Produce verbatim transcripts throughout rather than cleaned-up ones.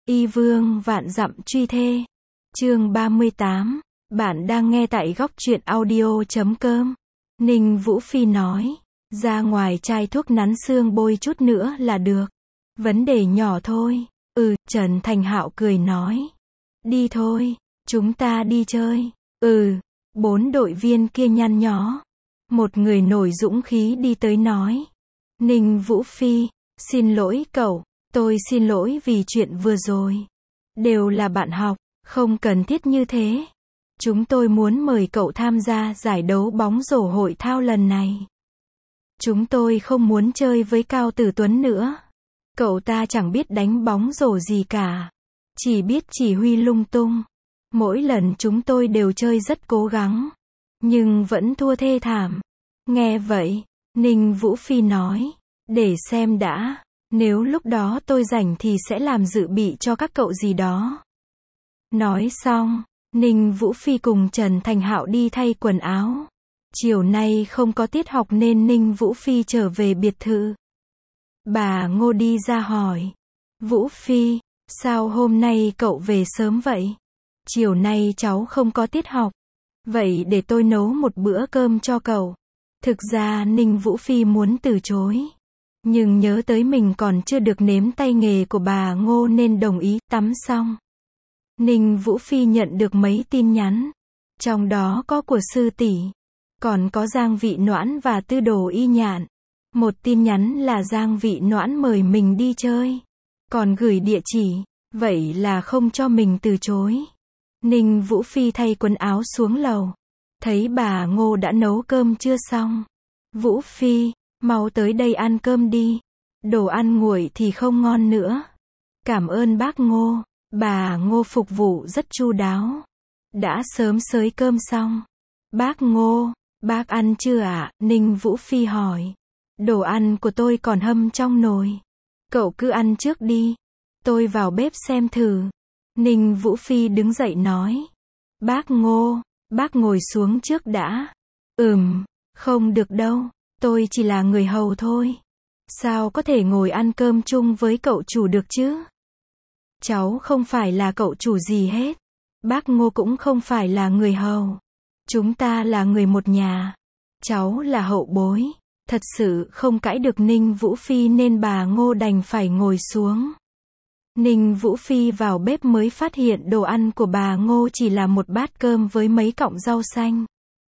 Y vương vạn dặm truy thê. Chương ba mươi tám. Bạn đang nghe tại góc truyện audio chấm com. Ninh Vũ Phi nói, ra ngoài chai thuốc nắn xương bôi chút nữa là được. Vấn đề nhỏ thôi. Ừ, Trần Thành Hạo cười nói. Đi thôi, chúng ta đi chơi. Ừ, bốn đội viên kia nhăn nhó. Một người nổi dũng khí đi tới nói. Ninh Vũ Phi, xin lỗi cậu, tôi xin lỗi vì chuyện vừa rồi. Đều là bạn học, không cần thiết như thế. Chúng tôi muốn mời cậu tham gia giải đấu bóng rổ hội thao lần này. Chúng tôi không muốn chơi với Cao Tử Tuấn nữa. Cậu ta chẳng biết đánh bóng rổ gì cả. Chỉ biết chỉ huy lung tung. Mỗi lần chúng tôi đều chơi rất cố gắng. Nhưng vẫn thua thê thảm. Nghe vậy, Ninh Vũ Phi nói. Để xem đã. Nếu lúc đó tôi rảnh thì sẽ làm dự bị cho các cậu gì đó. Nói xong, Ninh Vũ Phi cùng Trần Thành Hạo đi thay quần áo. Chiều nay không có tiết học nên Ninh Vũ Phi trở về biệt thự. Bà Ngô đi ra hỏi. Vũ Phi, sao hôm nay cậu về sớm vậy? Chiều nay cháu không có tiết học. Vậy để tôi nấu một bữa cơm cho cậu. Thực ra Ninh Vũ Phi muốn từ chối. Nhưng nhớ tới mình còn chưa được nếm tay nghề của bà Ngô nên đồng ý. Tắm xong, Ninh Vũ Phi nhận được mấy tin nhắn. Trong đó có của Sư tỷ, còn có Giang Vị Noãn và Tư Đồ Y Nhạn. Một tin nhắn là Giang Vị Noãn mời mình đi chơi, còn gửi địa chỉ, vậy là không cho mình từ chối. Ninh Vũ Phi thay quần áo xuống lầu, thấy bà Ngô đã nấu cơm chưa xong. Vũ Phi, mau tới đây ăn cơm đi. Đồ ăn nguội thì không ngon nữa. Cảm ơn bác Ngô. Bà Ngô phục vụ rất chu đáo. Đã sớm xới cơm xong. Bác Ngô, bác ăn chưa ạ? Ninh Vũ Phi hỏi. Đồ ăn của tôi còn hâm trong nồi. Cậu cứ ăn trước đi. Tôi vào bếp xem thử. Ninh Vũ Phi đứng dậy nói. Bác Ngô, bác ngồi xuống trước đã. Ừm, không được đâu. Tôi chỉ là người hầu thôi. Sao có thể ngồi ăn cơm chung với cậu chủ được chứ? Cháu không phải là cậu chủ gì hết. Bác Ngô cũng không phải là người hầu. Chúng ta là người một nhà. Cháu là hậu bối. Thật sự không cãi được Ninh Vũ Phi nên bà Ngô đành phải ngồi xuống. Ninh Vũ Phi vào bếp mới phát hiện đồ ăn của bà Ngô chỉ là một bát cơm với mấy cọng rau xanh.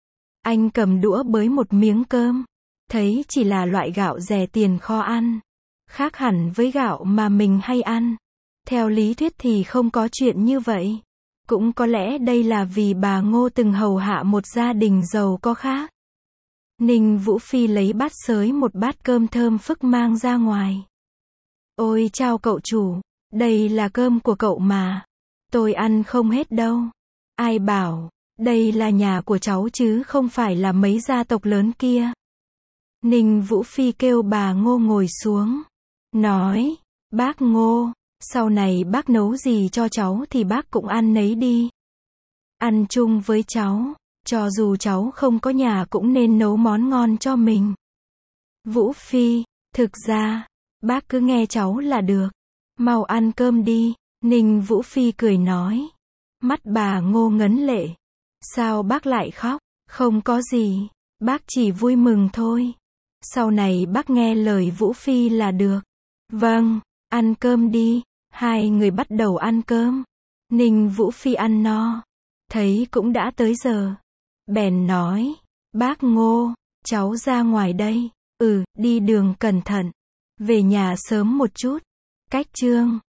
Anh cầm đũa bới một miếng cơm. Thấy chỉ là loại gạo rẻ tiền kho ăn. Khác hẳn với gạo mà mình hay ăn. Theo lý thuyết thì không có chuyện như vậy. Cũng có lẽ đây là vì bà Ngô từng hầu hạ một gia đình giàu có khác. Ninh Vũ Phi lấy bát xới một bát cơm thơm phức mang ra ngoài. Ôi chao cậu chủ, đây là cơm của cậu mà. Tôi ăn không hết đâu. Ai bảo, đây là nhà của cháu chứ không phải là mấy gia tộc lớn kia. Ninh Vũ Phi kêu bà Ngô ngồi xuống. Nói, bác Ngô, sau này bác nấu gì cho cháu thì bác cũng ăn nấy đi. Ăn chung với cháu, cho dù cháu không có nhà cũng nên nấu món ngon cho mình. Vũ Phi, thực ra, bác cứ nghe cháu là được. Mau ăn cơm đi. Ninh Vũ Phi cười nói. Mắt bà Ngô ngấn lệ. Sao bác lại khóc? Không có gì, bác chỉ vui mừng thôi. Sau này bác nghe lời Vũ Phi là được. Vâng, ăn cơm đi. Hai người bắt đầu ăn cơm. Ninh Vũ Phi ăn no. Thấy cũng đã tới giờ. Bèn nói. Bác Ngô, cháu ra ngoài đây. Ừ, đi đường cẩn thận. Về nhà sớm một chút. Cách Trương,